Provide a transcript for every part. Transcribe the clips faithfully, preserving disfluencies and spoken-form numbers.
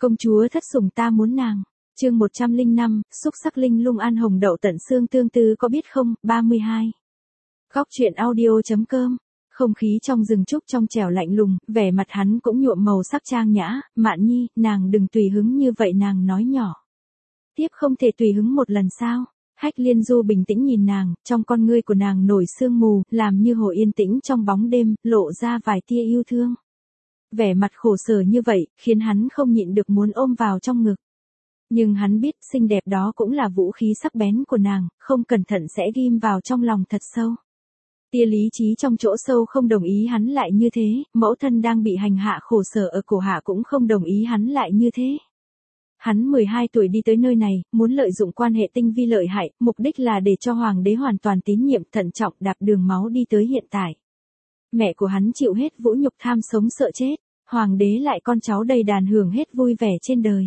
Công chúa thất sủng ta muốn nàng. Chương một trăm lẻ năm, xúc sắc linh lung ăn hồng đậu tận xương tương tư có biết không, ba mươi hai. Góc truyện audio.com. Không khí trong rừng trúc trong trẻo lạnh lùng, vẻ mặt hắn cũng nhuộm màu sắc trang nhã, Mạn Nhi, nàng đừng tùy hứng như vậy, nàng nói nhỏ. Tiếp không thể tùy hứng một lần sao? Hách Liên Du bình tĩnh nhìn nàng, trong con ngươi của nàng nổi sương mù, làm như hồ yên tĩnh trong bóng đêm, lộ ra vài tia yêu thương. Vẻ mặt khổ sở như vậy, khiến hắn không nhịn được muốn ôm vào trong ngực. Nhưng hắn biết, xinh đẹp đó cũng là vũ khí sắc bén của nàng, không cẩn thận sẽ ghim vào trong lòng thật sâu. Tia lý trí trong chỗ sâu không đồng ý hắn lại như thế, mẫu thân đang bị hành hạ khổ sở ở cổ hạ cũng không đồng ý hắn lại như thế. Hắn mười hai tuổi đi tới nơi này, muốn lợi dụng quan hệ tinh vi lợi hại, mục đích là để cho hoàng đế hoàn toàn tín nhiệm, thận trọng đạp đường máu đi tới hiện tại. Mẹ của hắn chịu hết vũ nhục tham sống sợ chết, hoàng đế lại con cháu đầy đàn hưởng hết vui vẻ trên đời.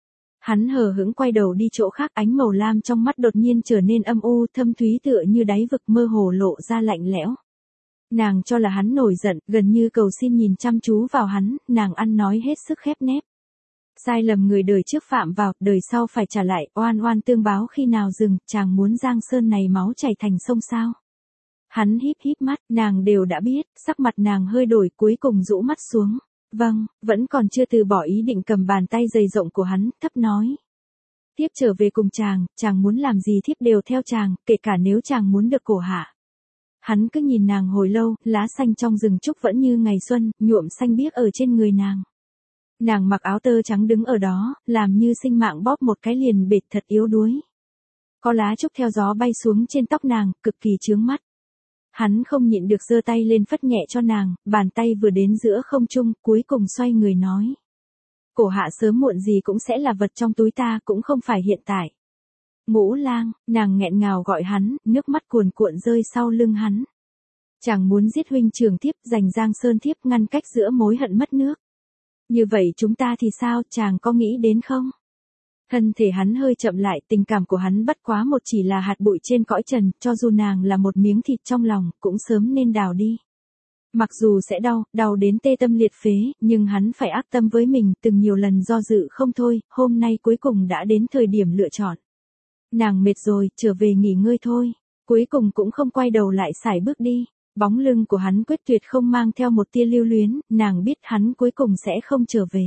Hắn hờ hững quay đầu đi chỗ khác, ánh màu lam trong mắt đột nhiên trở nên âm u, thâm thúy tựa như đáy vực, mơ hồ lộ ra lạnh lẽo. Nàng cho là hắn nổi giận, gần như cầu xin nhìn chăm chú vào hắn, nàng ăn nói hết sức khép nép. Sai lầm người đời trước phạm vào, đời sau phải trả lại, oan oan tương báo khi nào dừng, chàng muốn giang sơn này máu chảy thành sông sao. Hắn híp híp mắt, nàng đều đã biết, sắc mặt nàng hơi đổi, cuối cùng rũ mắt xuống. Vâng, vẫn còn chưa từ bỏ ý định, cầm bàn tay dày rộng của hắn, thấp nói. Thiếp trở về cùng chàng, chàng muốn làm gì thiếp đều theo chàng, kể cả nếu chàng muốn được cổ hạ. Hắn cứ nhìn nàng hồi lâu, lá xanh trong rừng trúc vẫn như ngày xuân, nhuộm xanh biếc ở trên người nàng. Nàng mặc áo tơ trắng đứng ở đó, làm như sinh mạng bóp một cái liền bệt, thật yếu đuối. Có lá trúc theo gió bay xuống trên tóc nàng, cực kỳ chướng mắt. Hắn không nhịn được giơ tay lên phất nhẹ cho nàng, bàn tay vừa đến giữa không trung, cuối cùng xoay người nói. Cổ hạ sớm muộn gì cũng sẽ là vật trong túi ta, cũng không phải hiện tại. Ngũ Lang, nàng nghẹn ngào gọi hắn, nước mắt cuồn cuộn rơi sau lưng hắn. Chàng muốn giết huynh trưởng thiếp, giành Giang Sơn thiếp, ngăn cách giữa mối hận mất nước. Như vậy chúng ta thì sao, chàng có nghĩ đến không? Thân thể hắn hơi chậm lại, tình cảm của hắn bất quá một chỉ là hạt bụi trên cõi trần, cho dù nàng là một miếng thịt trong lòng, cũng sớm nên đào đi. Mặc dù sẽ đau, đau đến tê tâm liệt phế, nhưng hắn phải ác tâm với mình, từng nhiều lần do dự không thôi, hôm nay cuối cùng đã đến thời điểm lựa chọn. Nàng mệt rồi, trở về nghỉ ngơi thôi. Cuối cùng cũng không quay đầu lại sải bước đi. Bóng lưng của hắn quyết tuyệt không mang theo một tia lưu luyến, nàng biết hắn cuối cùng sẽ không trở về.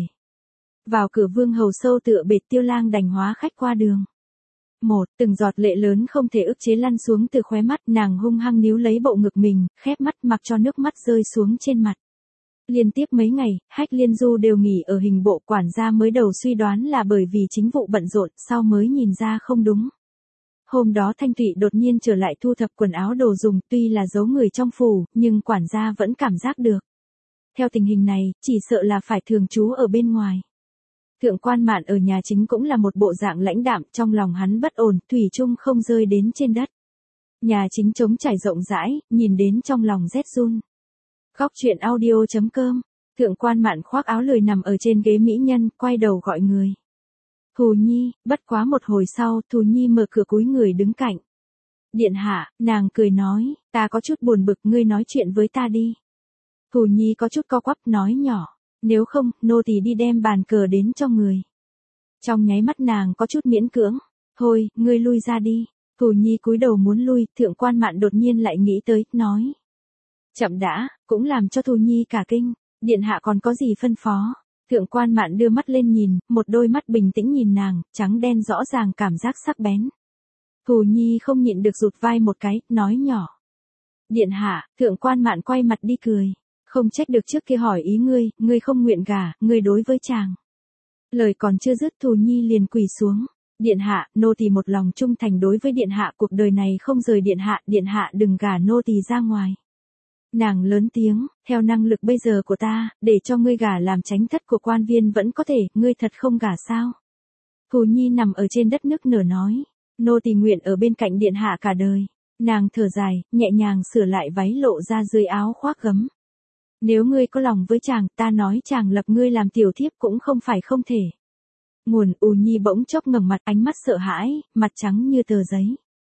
Vào cửa vương hầu sâu tựa bệt, Tiêu Lang đành hóa khách qua đường. Một, từng giọt lệ lớn không thể ức chế lăn xuống từ khóe mắt, nàng hung hăng níu lấy bộ ngực mình, khép mắt mặc cho nước mắt rơi xuống trên mặt. Liên tiếp mấy ngày, Hách Liên Du đều nghỉ ở hình bộ, quản gia mới đầu suy đoán là bởi vì chính vụ bận rộn, sau mới nhìn ra không đúng. Hôm đó Thanh Thụy đột nhiên trở lại thu thập quần áo đồ dùng, tuy là giấu người trong phủ, nhưng quản gia vẫn cảm giác được. Theo tình hình này, chỉ sợ là phải thường trú ở bên ngoài. Thượng quan Mạn ở nhà chính cũng là một bộ dạng lãnh đạm, trong lòng hắn bất ổn, thủy chung không rơi đến trên đất. Nhà chính trống trải rộng rãi, nhìn đến trong lòng rét run. Góc truyện audio.com. Thượng quan Mạn khoác áo lười nằm ở trên ghế mỹ nhân, quay đầu gọi người. Thù Nhi, bất quá một hồi sau, Thù Nhi mở cửa cúi người đứng cạnh. Điện hạ, nàng cười nói, ta có chút buồn bực, ngươi nói chuyện với ta đi. Thù Nhi có chút co quắp nói nhỏ, nếu không, nô tỳ đi đem bàn cờ đến cho người. Trong nháy mắt nàng có chút miễn cưỡng, thôi, ngươi lui ra đi. Thù Nhi cúi đầu muốn lui, Thượng quan Mạn đột nhiên lại nghĩ tới, nói. Chậm đã, cũng làm cho Thù Nhi cả kinh, điện hạ còn có gì phân phó. Thượng quan Mạn đưa mắt lên nhìn, một đôi mắt bình tĩnh nhìn nàng, trắng đen rõ ràng cảm giác sắc bén. Thù Nhi không nhịn được rụt vai một cái, nói nhỏ. Điện hạ, thượng quan Mạn quay mặt đi cười. Không trách được trước kia hỏi ý ngươi, ngươi không nguyện gả, ngươi đối với chàng. Lời còn chưa dứt, Thù Nhi liền quỳ xuống. Điện hạ, nô tỳ một lòng trung thành đối với điện hạ, cuộc đời này không rời điện hạ, điện hạ đừng gả nô tỳ ra ngoài. Nàng lớn tiếng, theo năng lực bây giờ của ta, để cho ngươi gả làm chánh thất của quan viên vẫn có thể, ngươi thật không gả sao? Thù Nhi nằm ở trên đất nức nở nói, nô tỳ nguyện ở bên cạnh điện hạ cả đời. Nàng thở dài, nhẹ nhàng sửa lại váy lộ ra dưới áo khoác gấm. Nếu ngươi có lòng với chàng, ta nói chàng lập ngươi làm tiểu thiếp cũng không phải không thể. Nguồn U Nhi bỗng chốc ngẩng mặt, ánh mắt sợ hãi, mặt trắng như tờ giấy.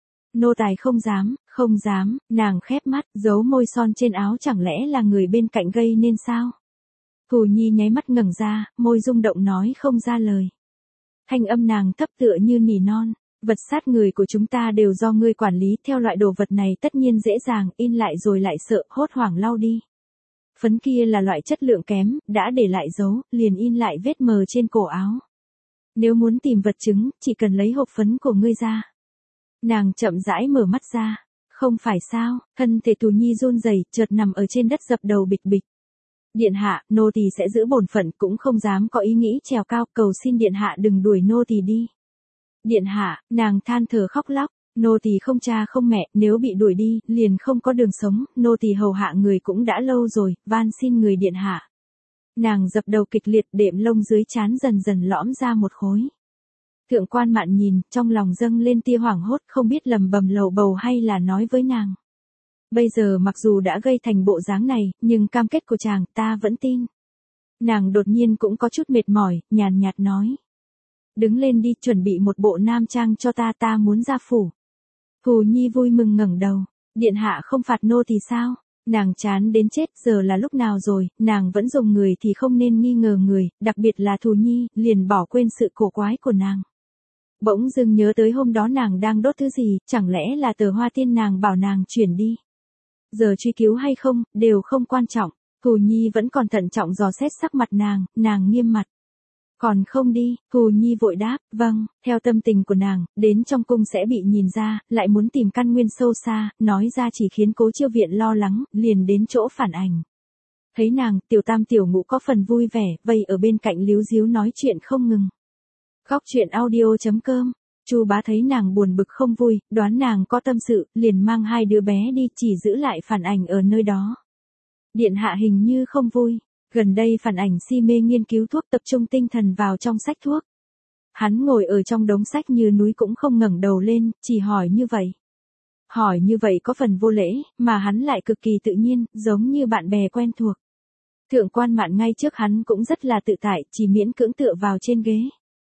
Nô tài không dám, không dám, nàng khép mắt, giấu môi son trên áo, chẳng lẽ là người bên cạnh gây nên sao? Phù Nhi nháy mắt ngẩng ra, môi rung động nói không ra lời. Thanh âm nàng thấp tựa như nỉ non, vật sát người của chúng ta đều do ngươi quản lý, theo loại đồ vật này tất nhiên dễ dàng, in lại rồi lại sợ, hốt hoảng lau đi. Phấn kia là loại chất lượng kém, đã để lại dấu, liền in lại vết mờ trên cổ áo. Nếu muốn tìm vật chứng, chỉ cần lấy hộp phấn của ngươi ra. Nàng chậm rãi mở mắt ra. Không phải sao, thân thể Tú Nhi run rẩy, chợt nằm ở trên đất dập đầu bịch bịch. Điện hạ, nô tỳ sẽ giữ bổn phận, cũng không dám có ý nghĩ trèo cao, cầu xin điện hạ đừng đuổi nô tỳ đi. Điện hạ, nàng than thở khóc lóc, nô tỳ không cha không mẹ, nếu bị đuổi đi, liền không có đường sống, nô tỳ hầu hạ người cũng đã lâu rồi, van xin người điện hạ. Nàng dập đầu kịch liệt, đệm lông dưới trán dần dần lõm ra một khối. Thượng quan Mạn nhìn, trong lòng dâng lên tia hoảng hốt, không biết lầm bầm lầu bầu hay là nói với nàng. Bây giờ mặc dù đã gây thành bộ dáng này, nhưng cam kết của chàng ta vẫn tin. Nàng đột nhiên cũng có chút mệt mỏi, nhàn nhạt nói. Đứng lên đi, chuẩn bị một bộ nam trang cho ta, ta muốn ra phủ. Phù Nhi vui mừng ngẩng đầu, điện hạ không phạt nô thì sao? Nàng chán đến chết, giờ là lúc nào rồi, nàng vẫn dùng người thì không nên nghi ngờ người, đặc biệt là Thù Nhi, liền bỏ quên sự cổ quái của nàng. Bỗng dưng nhớ tới hôm đó nàng đang đốt thứ gì, chẳng lẽ là tờ hoa tiên nàng bảo nàng chuyển đi. Giờ truy cứu hay không, đều không quan trọng, Thù Nhi vẫn còn thận trọng dò xét sắc mặt nàng, nàng nghiêm mặt. Còn không đi, Thù Nhi vội đáp, vâng, theo tâm tình của nàng, đến trong cung sẽ bị nhìn ra, lại muốn tìm căn nguyên sâu xa, nói ra chỉ khiến Cố Chiêu Viện lo lắng, liền đến chỗ phản ảnh. Thấy nàng, tiểu tam tiểu ngũ có phần vui vẻ, vây ở bên cạnh líu díu nói chuyện không ngừng. Góc truyện audio chấm com, Chu Bá thấy nàng buồn bực không vui, đoán nàng có tâm sự, liền mang hai đứa bé đi, chỉ giữ lại phản ảnh ở nơi đó. Điện hạ hình như không vui. Gần đây phản ảnh si mê nghiên cứu thuốc, tập trung tinh thần vào trong sách thuốc. Hắn ngồi ở trong đống sách như núi cũng không ngẩng đầu lên, chỉ hỏi như vậy. Hỏi như vậy có phần vô lễ, mà hắn lại cực kỳ tự nhiên, giống như bạn bè quen thuộc. Thượng quan Mạn ngay trước hắn cũng rất là tự tại, chỉ miễn cưỡng tựa vào trên ghế.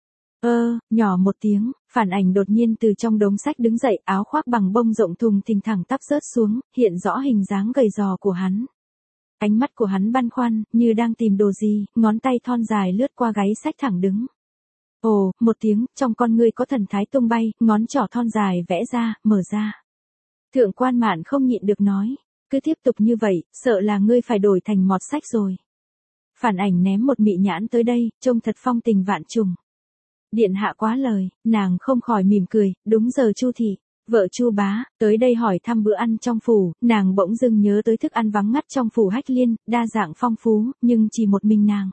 Ơ, nhỏ một tiếng, phản ảnh đột nhiên từ trong đống sách đứng dậy, áo khoác bằng bông rộng thùng thình thẳng tắp rớt xuống, hiện rõ hình dáng gầy gò của hắn. Ánh mắt của hắn băn khoăn, như đang tìm đồ gì, ngón tay thon dài lướt qua gáy sách thẳng đứng. Ồ, một tiếng, trong con ngươi có thần thái tung bay, ngón trỏ thon dài vẽ ra, mở ra. Thượng quan Mạn không nhịn được nói, cứ tiếp tục như vậy, sợ là ngươi phải đổi thành mọt sách rồi. Phản ảnh ném một mị nhãn tới đây, trông thật phong tình vạn trùng. Điện hạ quá lời, nàng không khỏi mỉm cười, đúng giờ Chu thị. Vợ Chu Bá, tới đây hỏi thăm bữa ăn trong phủ, nàng bỗng dưng nhớ tới thức ăn vắng ngắt trong phủ Hách Liên, đa dạng phong phú, nhưng chỉ một mình nàng.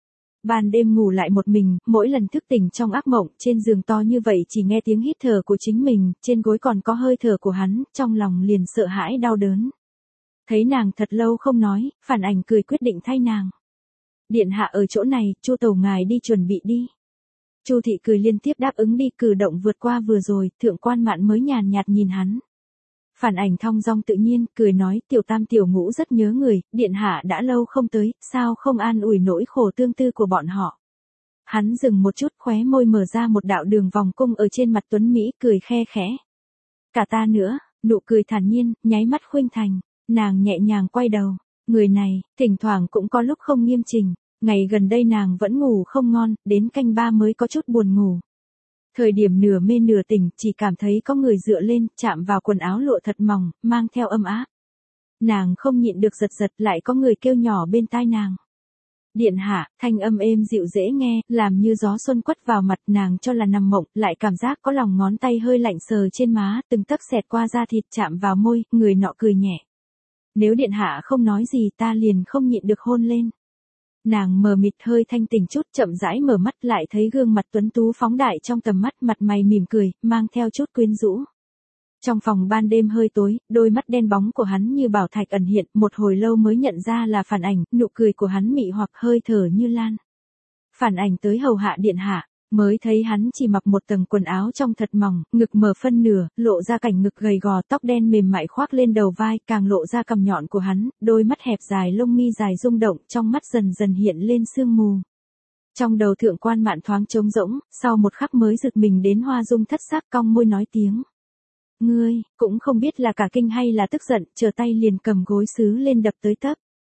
Ban đêm ngủ lại một mình, mỗi lần thức tỉnh trong ác mộng, trên giường to như vậy chỉ nghe tiếng hít thở của chính mình, trên gối còn có hơi thở của hắn, trong lòng liền sợ hãi đau đớn. Thấy nàng thật lâu không nói, phản ảnh cười quyết định thay nàng. Điện hạ ở chỗ này, Chu tẩu ngài đi chuẩn bị đi. Chu thị cười liên tiếp đáp ứng đi, cử động vượt qua vừa rồi, thượng quan Mạn mới nhàn nhạt nhìn hắn. Phản ảnh thong dong tự nhiên, cười nói, tiểu tam tiểu ngũ rất nhớ người, điện hạ đã lâu không tới, sao không an ủi nỗi khổ tương tư của bọn họ. Hắn dừng một chút, khóe môi mở ra một đạo đường vòng cung ở trên mặt tuấn Mỹ, cười khe khẽ. Cả ta nữa, nụ cười thản nhiên, nháy mắt khuynh thành, nàng nhẹ nhàng quay đầu, người này, thỉnh thoảng cũng có lúc không nghiêm chỉnh. Ngày gần đây nàng vẫn ngủ không ngon, đến canh ba mới có chút buồn ngủ. Thời điểm nửa mê nửa tỉnh, chỉ cảm thấy có người dựa lên, chạm vào quần áo lụa thật mỏng, mang theo âm áp. Nàng không nhịn được giật giật, lại có người kêu nhỏ bên tai nàng. Điện hạ, thanh âm êm dịu dễ nghe, làm như gió xuân quất vào mặt, nàng cho là nằm mộng, lại cảm giác có lòng ngón tay hơi lạnh sờ trên má, từng tấc xẹt qua da thịt chạm vào môi, người nọ cười nhẹ. Nếu điện hạ không nói gì ta liền không nhịn được hôn lên. Nàng mờ mịt hơi thanh tỉnh chút, chậm rãi mở mắt, lại thấy gương mặt tuấn tú phóng đại trong tầm mắt, mặt mày mỉm cười, mang theo chút quyến rũ. Trong phòng ban đêm hơi tối, đôi mắt đen bóng của hắn như bảo thạch ẩn hiện, một hồi lâu mới nhận ra là phản ảnh, nụ cười của hắn mị hoặc hơi thở như lan. Phản ảnh tới hầu hạ điện hạ, mới thấy hắn chỉ mặc một tầng quần áo trong thật mỏng, ngực mở phân nửa, lộ ra cảnh ngực gầy gò, tóc đen mềm mại khoác lên đầu vai, càng lộ ra cằm nhọn của hắn, đôi mắt hẹp dài lông mi dài rung động, trong mắt dần dần hiện lên sương mù. Trong đầu thượng quan Mạn thoáng trống rỗng, sau một khắc mới giật mình đến hoa dung thất sắc, cong môi nói tiếng. Ngươi, cũng không biết là cả kinh hay là tức giận, trở tay liền cầm gối sứ lên đập tới tấp.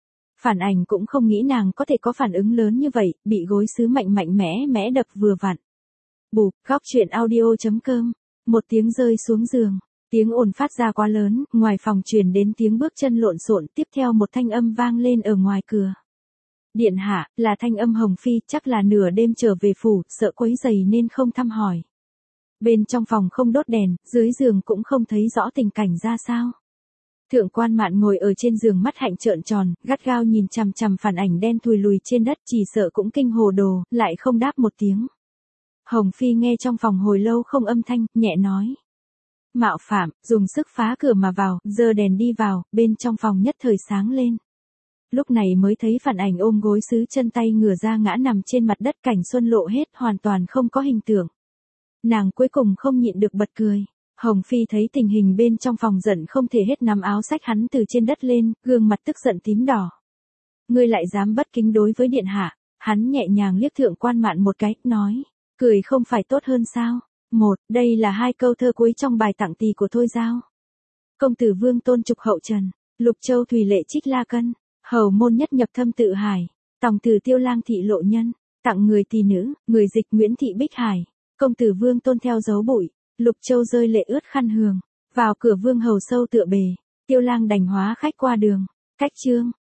Phản ảnh cũng không nghĩ nàng có thể có phản ứng lớn như vậy, bị gối sứ mạnh mạnh mẽ mẽ đập vừa vặn. Bụp, góc chuyện audio.com. Một tiếng rơi xuống giường. Tiếng ồn phát ra quá lớn, ngoài phòng truyền đến tiếng bước chân lộn xộn, tiếp theo một thanh âm vang lên ở ngoài cửa. Điện hạ, là thanh âm Hồng Phi, chắc là nửa đêm trở về phủ, sợ quấy rầy nên không thăm hỏi. Bên trong phòng không đốt đèn, dưới giường cũng không thấy rõ tình cảnh ra sao. Thượng quan Mạn ngồi ở trên giường mắt hạnh trợn tròn, gắt gao nhìn chằm chằm phản ảnh đen thùi lùi trên đất, chỉ sợ cũng kinh hồ đồ, lại không đáp một tiếng. Hồng Phi nghe trong phòng hồi lâu không âm thanh, nhẹ nói. Mạo phạm, dùng sức phá cửa mà vào, giơ đèn đi vào, bên trong phòng nhất thời sáng lên. Lúc này mới thấy phản ảnh ôm gối sứ chân tay ngửa ra ngã nằm trên mặt đất, cảnh xuân lộ hết, hoàn toàn không có hình tượng. Nàng cuối cùng không nhịn được bật cười. Hồng Phi thấy tình hình bên trong phòng giận không thể hết, nắm áo xách hắn từ trên đất lên, gương mặt tức giận tím đỏ. Ngươi lại dám bất kính đối với điện hạ, hắn nhẹ nhàng liếc Thượng quan Mạn một cái, nói, cười không phải tốt hơn sao? Một, đây là hai câu thơ cuối trong bài tặng tỳ của Thôi Giao. Công tử Vương Tôn trục hậu trần, Lục Châu Thủy Lệ trích La Cân, hầu môn nhất nhập thâm tự hải, tòng tử Tiêu Lang thị lộ nhân, tặng người tỳ nữ, người dịch Nguyễn thị Bích Hải, công tử Vương Tôn theo dấu bụi, Lục Châu rơi lệ ướt khăn hường, vào cửa vương hầu sâu tựa bề, Tiêu Lang đành hóa khách qua đường, cách chương.